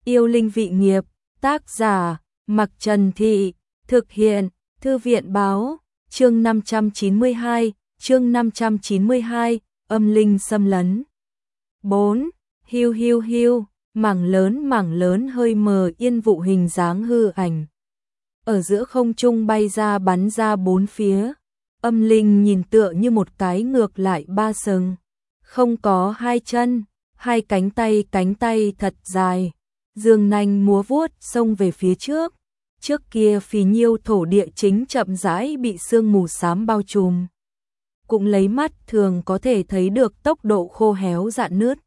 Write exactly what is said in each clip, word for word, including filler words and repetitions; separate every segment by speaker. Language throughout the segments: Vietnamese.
Speaker 1: Yêu linh vị nghiệp, tác giả, Mặc Trần Thị, thực hiện, Thư viện báo, chương năm trăm chín mươi hai, chương năm trăm chín mươi hai, âm linh xâm lấn. bốn. Hiu hiu hiu, mảng lớn mảng lớn hơi mờ yên vụ hình dáng hư ảnh. Ở giữa không trung bay ra bắn ra bốn phía, âm linh nhìn tựa như một cái ngược lại ba sừng, không có hai chân, hai cánh tay cánh tay thật dài, dương nanh múa vuốt xông về phía trước. Trước kia phì nhiêu thổ địa chính chậm rãi bị sương mù xám bao trùm. Cũng lấy mắt thường có thể thấy được tốc độ khô héo rạn nứt.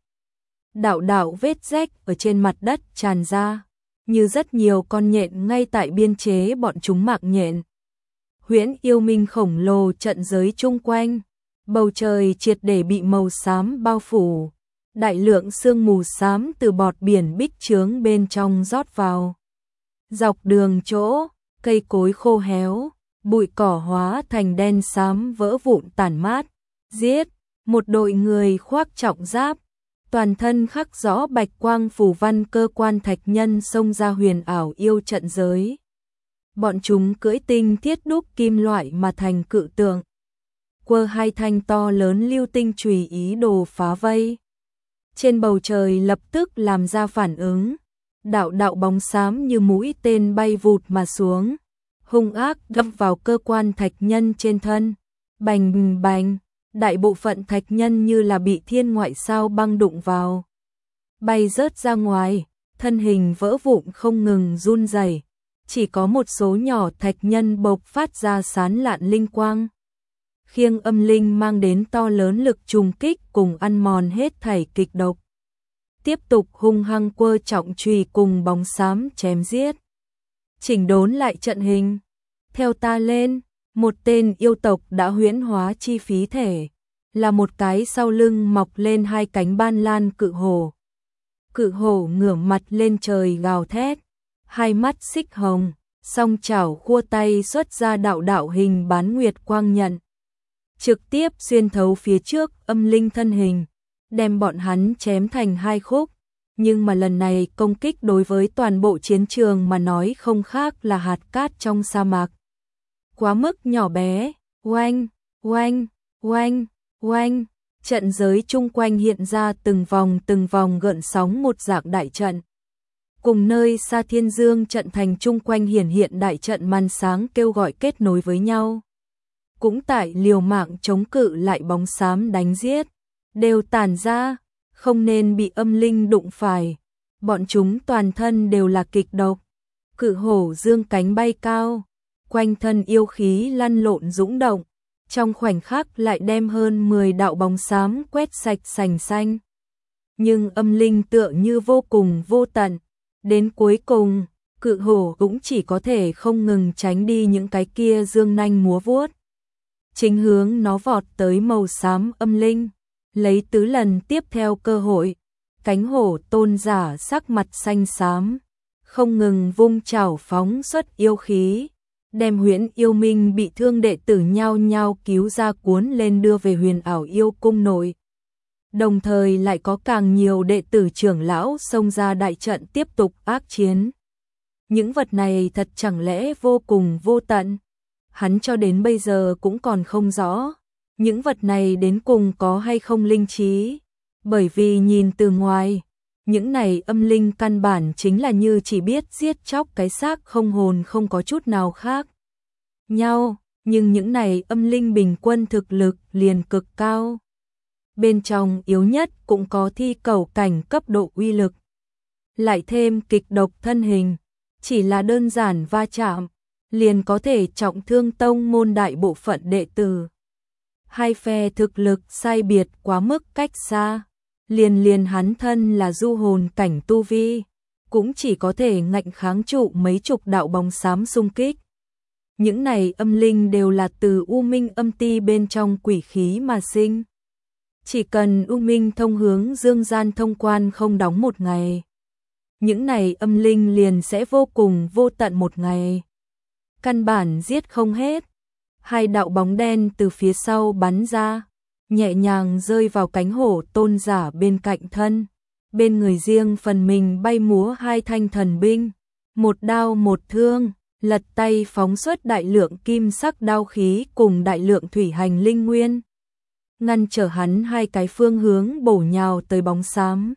Speaker 1: Đạo đạo vết rách ở trên mặt đất tràn ra, như rất nhiều con nhện ngay tại biên chế bọn chúng mạng nhện. Huyễn yêu minh khổng lồ trận giới chung quanh, bầu trời triệt để bị màu xám bao phủ. Đại lượng sương mù xám từ bọt biển bích chướng bên trong rót vào. Dọc đường chỗ, cây cối khô héo, bụi cỏ hóa thành đen xám vỡ vụn tản mát. Giết, một đội người khoác trọng giáp, toàn thân khắc rõ bạch quang phù văn cơ quan thạch nhân xông ra huyền ảo yêu trận giới. Bọn chúng cưỡi tinh thiết đúc kim loại mà thành cự tượng. Quơ hai thanh to lớn lưu tinh chùy ý đồ phá vây. Trên bầu trời lập tức làm ra phản ứng. Đạo đạo bóng xám như mũi tên bay vụt mà xuống, hung ác đâm vào cơ quan thạch nhân trên thân. Bành bành, đại bộ phận thạch nhân như là bị thiên ngoại sao băng đụng vào, bay rớt ra ngoài, thân hình vỡ vụn không ngừng run rẩy. Chỉ có một số nhỏ thạch nhân bộc phát ra sán lạn linh quang. Khiêng âm linh mang đến to lớn lực trùng kích cùng ăn mòn hết thảy kịch độc. Tiếp tục hung hăng quơ trọng chùy cùng bóng xám chém giết. Chỉnh đốn lại trận hình. Theo ta lên, một tên yêu tộc đã huyễn hóa chi phí thể, là một cái sau lưng mọc lên hai cánh ban lan cự hổ. Cự hổ ngửa mặt lên trời gào thét, hai mắt xích hồng, song chảo khua tay xuất ra đạo đạo hình bán nguyệt quang nhận, trực tiếp xuyên thấu phía trước âm linh thân hình, đem bọn hắn chém thành hai khúc. Nhưng mà lần này công kích đối với toàn bộ chiến trường mà nói không khác là hạt cát trong sa mạc. Quá mức nhỏ bé. Oanh, oanh, oanh, oanh, trận giới chung quanh hiện ra từng vòng từng vòng gợn sóng một dạng đại trận. Cùng nơi xa thiên dương trận thành chung quanh hiển hiện đại trận màn sáng kêu gọi kết nối với nhau. Cũng tại liều mạng chống cự lại bóng xám đánh giết, đều tản ra, không nên bị âm linh đụng phải. Bọn chúng toàn thân đều là kịch độc. Cự hổ dương cánh bay cao, quanh thân yêu khí lăn lộn dũng động, trong khoảnh khắc lại đem hơn mười đạo bóng xám quét sạch sành xanh. Nhưng âm linh tựa như vô cùng vô tận, đến cuối cùng, cự hổ cũng chỉ có thể không ngừng tránh đi những cái kia dương nanh múa vuốt. Chính hướng nó vọt tới màu xám âm linh, lấy tứ lần tiếp theo cơ hội, cánh hổ tôn giả sắc mặt xanh xám, không ngừng vung chảo phóng xuất yêu khí, đem huyễn yêu minh bị thương đệ tử nhao nhao cứu ra cuốn lên đưa về huyền ảo yêu cung nội. Đồng thời lại có càng nhiều đệ tử trưởng lão xông ra đại trận tiếp tục ác chiến. Những vật này thật chẳng lẽ vô cùng vô tận? Hắn cho đến bây giờ cũng còn không rõ, những vật này đến cùng có hay không linh trí, bởi vì nhìn từ ngoài, những này âm linh căn bản chính là như chỉ biết giết chóc cái xác không hồn không có chút nào khác nhau, nhưng những này âm linh bình quân thực lực liền cực cao. Bên trong yếu nhất cũng có thi cầu cảnh cấp độ uy lực. Lại thêm kịch độc thân hình, chỉ là đơn giản va chạm, liền có thể trọng thương tông môn đại bộ phận đệ tử. Hai phe thực lực sai biệt quá mức cách xa, liền liền hắn thân là du hồn cảnh tu vi, cũng chỉ có thể ngạnh kháng trụ mấy chục đạo bóng xám xung kích. Những này âm linh đều là từ U Minh âm ti bên trong quỷ khí mà sinh. Chỉ cần U Minh thông hướng dương gian thông quan không đóng một ngày, những này âm linh liền sẽ vô cùng vô tận một ngày. Căn bản giết không hết. Hai đạo bóng đen từ phía sau bắn ra, nhẹ nhàng rơi vào cánh hổ tôn giả bên cạnh thân, bên người riêng phần mình bay múa hai thanh thần binh, một đao một thương, lật tay phóng xuất đại lượng kim sắc đao khí cùng đại lượng thủy hành linh nguyên, ngăn trở hắn hai cái phương hướng bổ nhào tới bóng xám.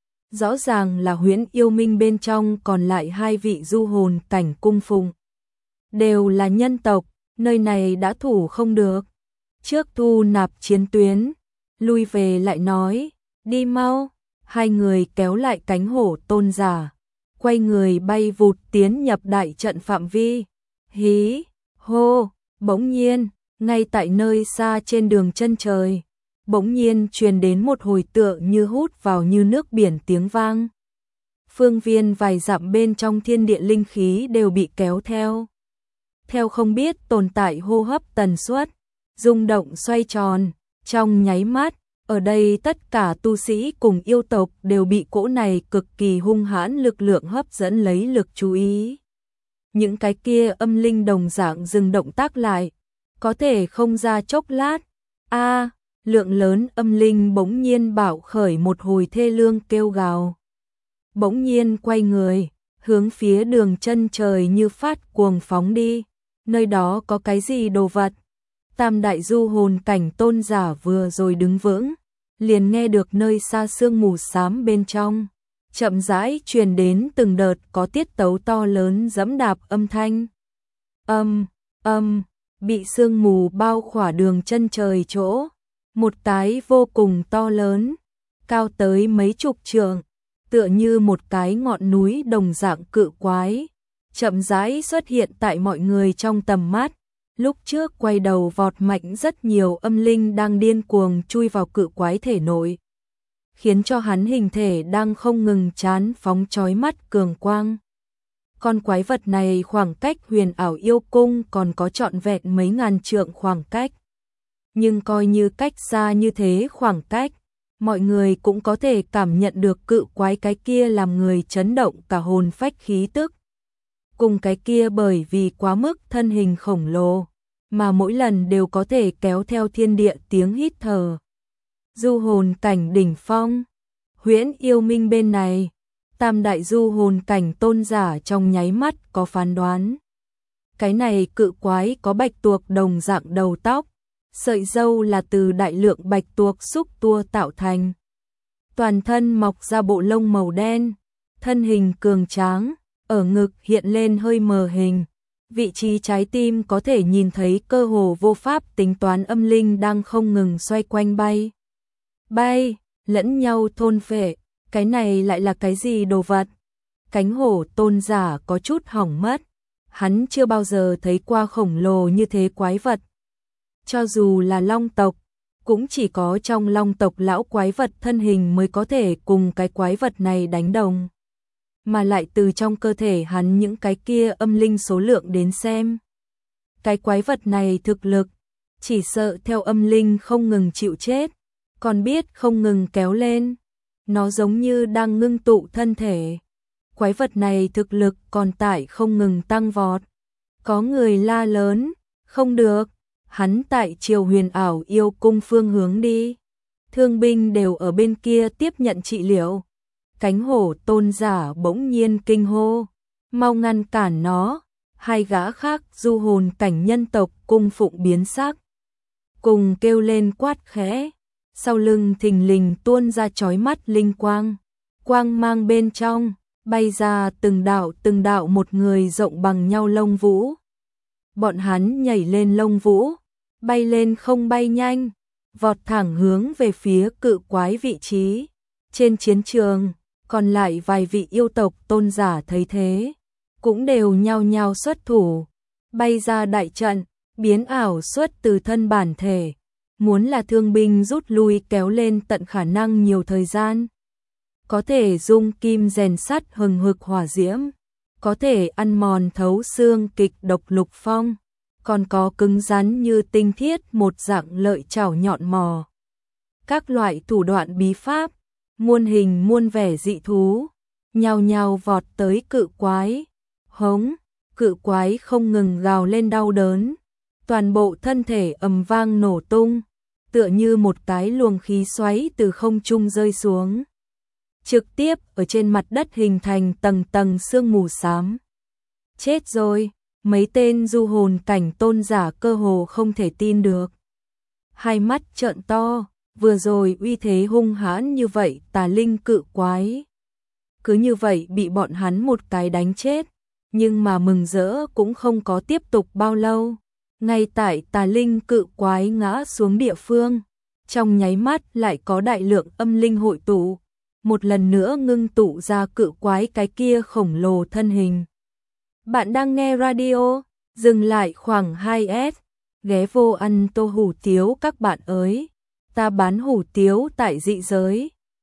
Speaker 1: Rõ ràng là Huyễn Yêu Minh bên trong còn lại hai vị du hồn cảnh cung phụng. Đều là nhân tộc, nơi này đã thủ không được. Trước thu nạp chiến tuyến, lui về lại nói, đi mau. Hai người kéo lại cánh hổ tôn giả, quay người bay vụt tiến nhập đại trận phạm vi. Hí, hô, bỗng nhiên, ngay tại nơi xa trên đường chân trời, bỗng nhiên truyền đến một hồi tựa như hút vào như nước biển tiếng vang. Phương viên vài dặm bên trong thiên địa linh khí đều bị kéo theo. Theo không biết tồn tại hô hấp tần suất, rung động xoay tròn, trong nháy mắt, ở đây tất cả tu sĩ cùng yêu tộc đều bị cỗ này cực kỳ hung hãn lực lượng hấp dẫn lấy lực chú ý. Những cái kia âm linh đồng dạng dừng động tác lại, có thể không ra chốc lát. A, lượng lớn âm linh bỗng nhiên bạo khởi một hồi thê lương kêu gào. Bỗng nhiên quay người, hướng phía đường chân trời như phát cuồng phóng đi. Nơi đó có cái gì đồ vật? Tam đại du hồn cảnh tôn giả vừa rồi đứng vững, liền nghe được nơi xa sương mù xám bên trong, chậm rãi truyền đến từng đợt có tiết tấu to lớn giẫm đạp âm thanh. Âm, âm, bị sương mù bao khỏa đường chân trời chỗ, một cái vô cùng to lớn, cao tới mấy chục trượng, tựa như một cái ngọn núi đồng dạng cự quái, chậm rãi xuất hiện tại mọi người trong tầm mắt. Lúc trước quay đầu vọt mạnh rất nhiều âm linh đang điên cuồng chui vào cự quái thể nội, khiến cho hắn hình thể đang không ngừng chán phóng chói mắt cường quang. Con quái vật này khoảng cách Huyền Ảo Yêu Cung còn có trọn vẹn mấy ngàn trượng khoảng cách. Nhưng coi như cách xa như thế khoảng cách, mọi người cũng có thể cảm nhận được cự quái cái kia làm người chấn động cả hồn phách khí tức. Cùng cái kia bởi vì quá mức thân hình khổng lồ, mà mỗi lần đều có thể kéo theo thiên địa tiếng hít thở. Du hồn cảnh đỉnh phong, Huyễn Yêu Minh bên này, tam đại du hồn cảnh tôn giả trong nháy mắt có phán đoán. Cái này cự quái có bạch tuộc đồng dạng đầu tóc, sợi râu là từ đại lượng bạch tuộc xúc tua tạo thành. Toàn thân mọc ra bộ lông màu đen, thân hình cường tráng, ở ngực hiện lên hơi mờ hình. Vị trí trái tim có thể nhìn thấy cơ hồ vô pháp tính toán âm linh đang không ngừng xoay quanh bay. Bay, lẫn nhau thôn phệ, cái này lại là cái gì đồ vật? Cánh hổ tôn giả có chút hỏng mất, hắn chưa bao giờ thấy qua khổng lồ như thế quái vật. Cho dù là long tộc, cũng chỉ có trong long tộc lão quái vật thân hình mới có thể cùng cái quái vật này đánh đồng. Mà lại từ trong cơ thể hắn những cái kia âm linh số lượng đến xem. Cái quái vật này thực lực, chỉ sợ theo âm linh không ngừng chịu chết, còn biết không ngừng kéo lên. Nó giống như đang ngưng tụ thân thể. Quái vật này thực lực còn tại không ngừng tăng vọt. Có người la lớn, không được, hắn tại Triều Huyền Ảo Yêu Cung phương hướng đi. Thương binh đều ở bên kia tiếp nhận trị liệu. Cánh hổ tôn giả bỗng nhiên kinh hô, mau ngăn cản nó. Hai gã khác du hồn cảnh nhân tộc cung phụng biến sắc, cùng kêu lên quát khẽ. Sau lưng thình lình tuôn ra chói mắt linh quang, quang mang bên trong bay ra từng đạo từng đạo một người rộng bằng nhau lông vũ. Bọn hắn nhảy lên lông vũ, bay lên không bay nhanh, vọt thẳng hướng về phía cự quái vị trí. Trên chiến trường, còn lại vài vị yêu tộc tôn giả thấy thế, cũng đều nhao nhao xuất thủ, bay ra đại trận, biến ảo xuất từ thân bản thể. Muốn là thương binh rút lui kéo lên tận khả năng nhiều thời gian. Có thể dung kim rèn sắt hừng hực hỏa diễm, có thể ăn mòn thấu xương kịch độc lục phong, còn có cứng rắn như tinh thiết một dạng lợi chảo nhọn mò. Các loại thủ đoạn bí pháp, muôn hình muôn vẻ dị thú, nhao nhao vọt tới cự quái. Hống, cự quái không ngừng gào lên đau đớn, toàn bộ thân thể ầm vang nổ tung, tựa như một cái luồng khí xoáy từ không trung rơi xuống. trực tiếp ở trên mặt đất hình thành tầng tầng sương mù xám. Chết rồi, mấy tên du hồn cảnh tôn giả cơ hồ không thể tin được. Hai mắt trợn to, vừa rồi uy thế hung hãn như vậy tà linh cự quái. Cứ như vậy bị bọn hắn một cái đánh chết, nhưng mà mừng rỡ cũng không có tiếp tục bao lâu. Ngay tại tà linh cự quái ngã xuống địa phương, trong nháy mắt lại có đại lượng âm linh hội tụ, một lần nữa ngưng tụ ra cự quái cái kia khổng lồ thân hình. Bạn đang nghe radio, dừng lại khoảng hai S, ghé vô ăn tô hủ tiếu các bạn ơi, ta bán hủ tiếu tại dị giới,